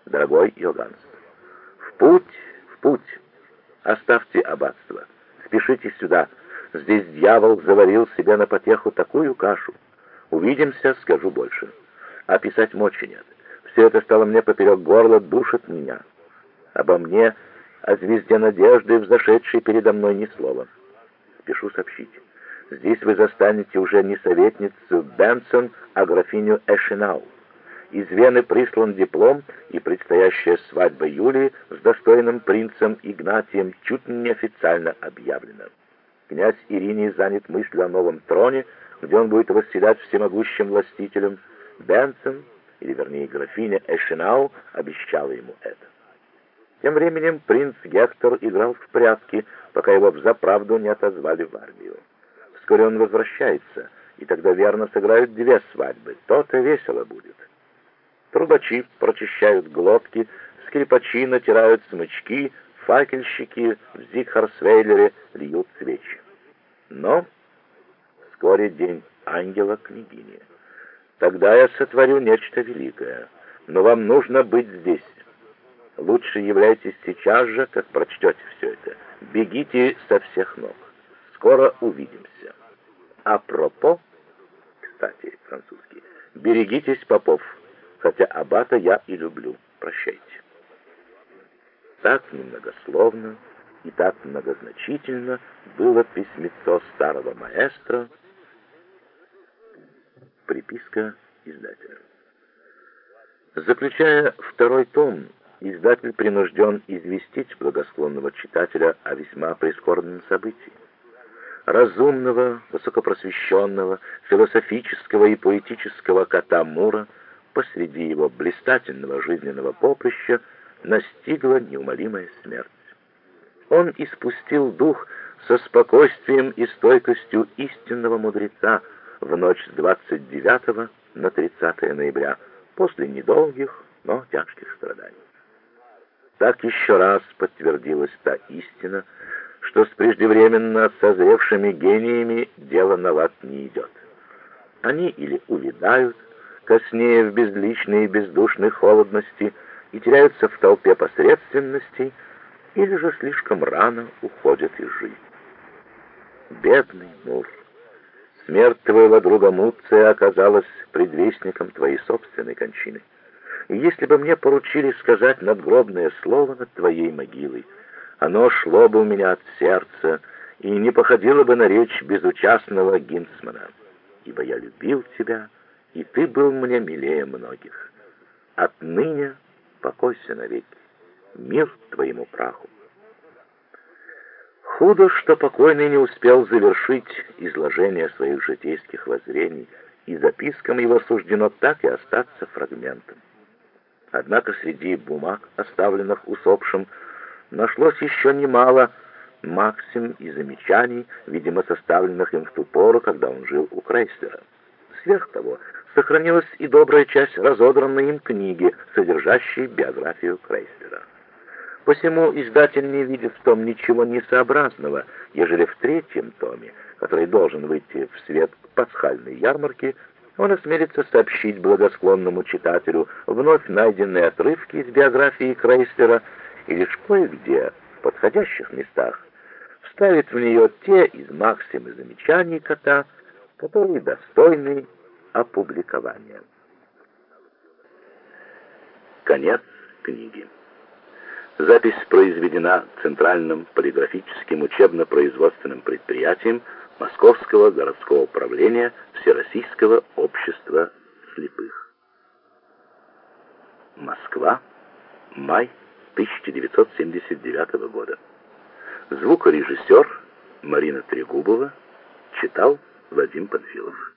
дорогой Йоганс. В путь, в путь! Оставьте аббатство, спешите сюда. Здесь дьявол заварил себе на потеху такую кашу. Увидимся, скажу больше. А писать мочи нет. Все это стало мне поперек горла, душит меня. Обо мне, о звезде надежды, взошедшей передо мной, ни слова. Спешу сообщить. Здесь вы застанете уже не советницу Бенсон, а графиню Эшенау. Из Вены прислан диплом, и предстоящая свадьба Юлии с достойным принцем Игнатием чуть ли не официально объявлена. Князь Ириний занят мыслью о новом троне, где он будет восседать всемогущим властителем. Бенсон, или вернее графиня Эшенау, обещала ему это. Тем временем принц Гектор играл в прятки, пока его взаправду не отозвали в армию. Вскоре он возвращается, и тогда верно сыграют две свадьбы. То-то весело будет. Трубачи прочищают глотки, скрипачи натирают смычки, факельщики в Зигхарсвейлере льют свечи. Но вскоре день ангела княгини. Тогда я сотворю нечто великое, но вам нужно быть здесь. Лучше являйтесь сейчас же, как прочтете все это. Бегите со всех ног. Скоро увидимся. Апропо, кстати, французский, берегитесь попов, хотя аббата я и люблю. Прощайте. Так немногословно и так многозначительно было письмецо старого маэстро. Приписка издателя. Заключая второй том, издатель принужден известить благосклонного читателя о весьма прискорбном событии. Разумного, высокопросвещенного, философического и поэтического кота Мура посреди его блистательного жизненного поприща настигла неумолимая смерть. Он испустил дух со спокойствием и стойкостью истинного мудреца в ночь с 29 на 30 ноября, после недолгих, но тяжких страданий. Так еще раз подтвердилась та истина, что с преждевременно созревшими гениями дело на лад не идет. Они или увядают, коснея в безличной и бездушной холодности, и теряются в толпе посредственностей, или же слишком рано уходят из жизни. Бедный Мур, смерть твоего друга Муция оказалась предвестником твоей собственной кончины. И если бы мне поручили сказать надгробное слово над твоей могилой, оно шло бы у меня от сердца и не походило бы на речь безучастного Гинцмана, ибо я любил тебя, и ты был мне милее многих. Отныне покойся навеки. Мир твоему праху. Худо, что покойный не успел завершить изложение своих житейских воззрений, и запискам его суждено так и остаться фрагментом. Однако среди бумаг, оставленных усопшим, нашлось еще немало максим и замечаний, видимо, составленных им в ту пору, когда он жил у Крейслера. Сверх того, сохранилась и добрая часть разодранной им книги, содержащей биографию Крейслера. Посему издатель не видит в том ничего несообразного, ежели в третьем томе, который должен выйти в свет к пасхальной ярмарке, он осмелится сообщить благосклонному читателю вновь найденные отрывки из биографии Крейслера и лишь кое-где, в подходящих местах, вставит в нее те из максим и замечаний кота, которые достойны опубликования. Конец книги. Запись произведена Центральным полиграфическим учебно-производственным предприятием Московского городского управления Всероссийского общества слепых. Москва, май 1979 года. Звукорежиссер Марина Трегубова, читал Вадим Панфилов.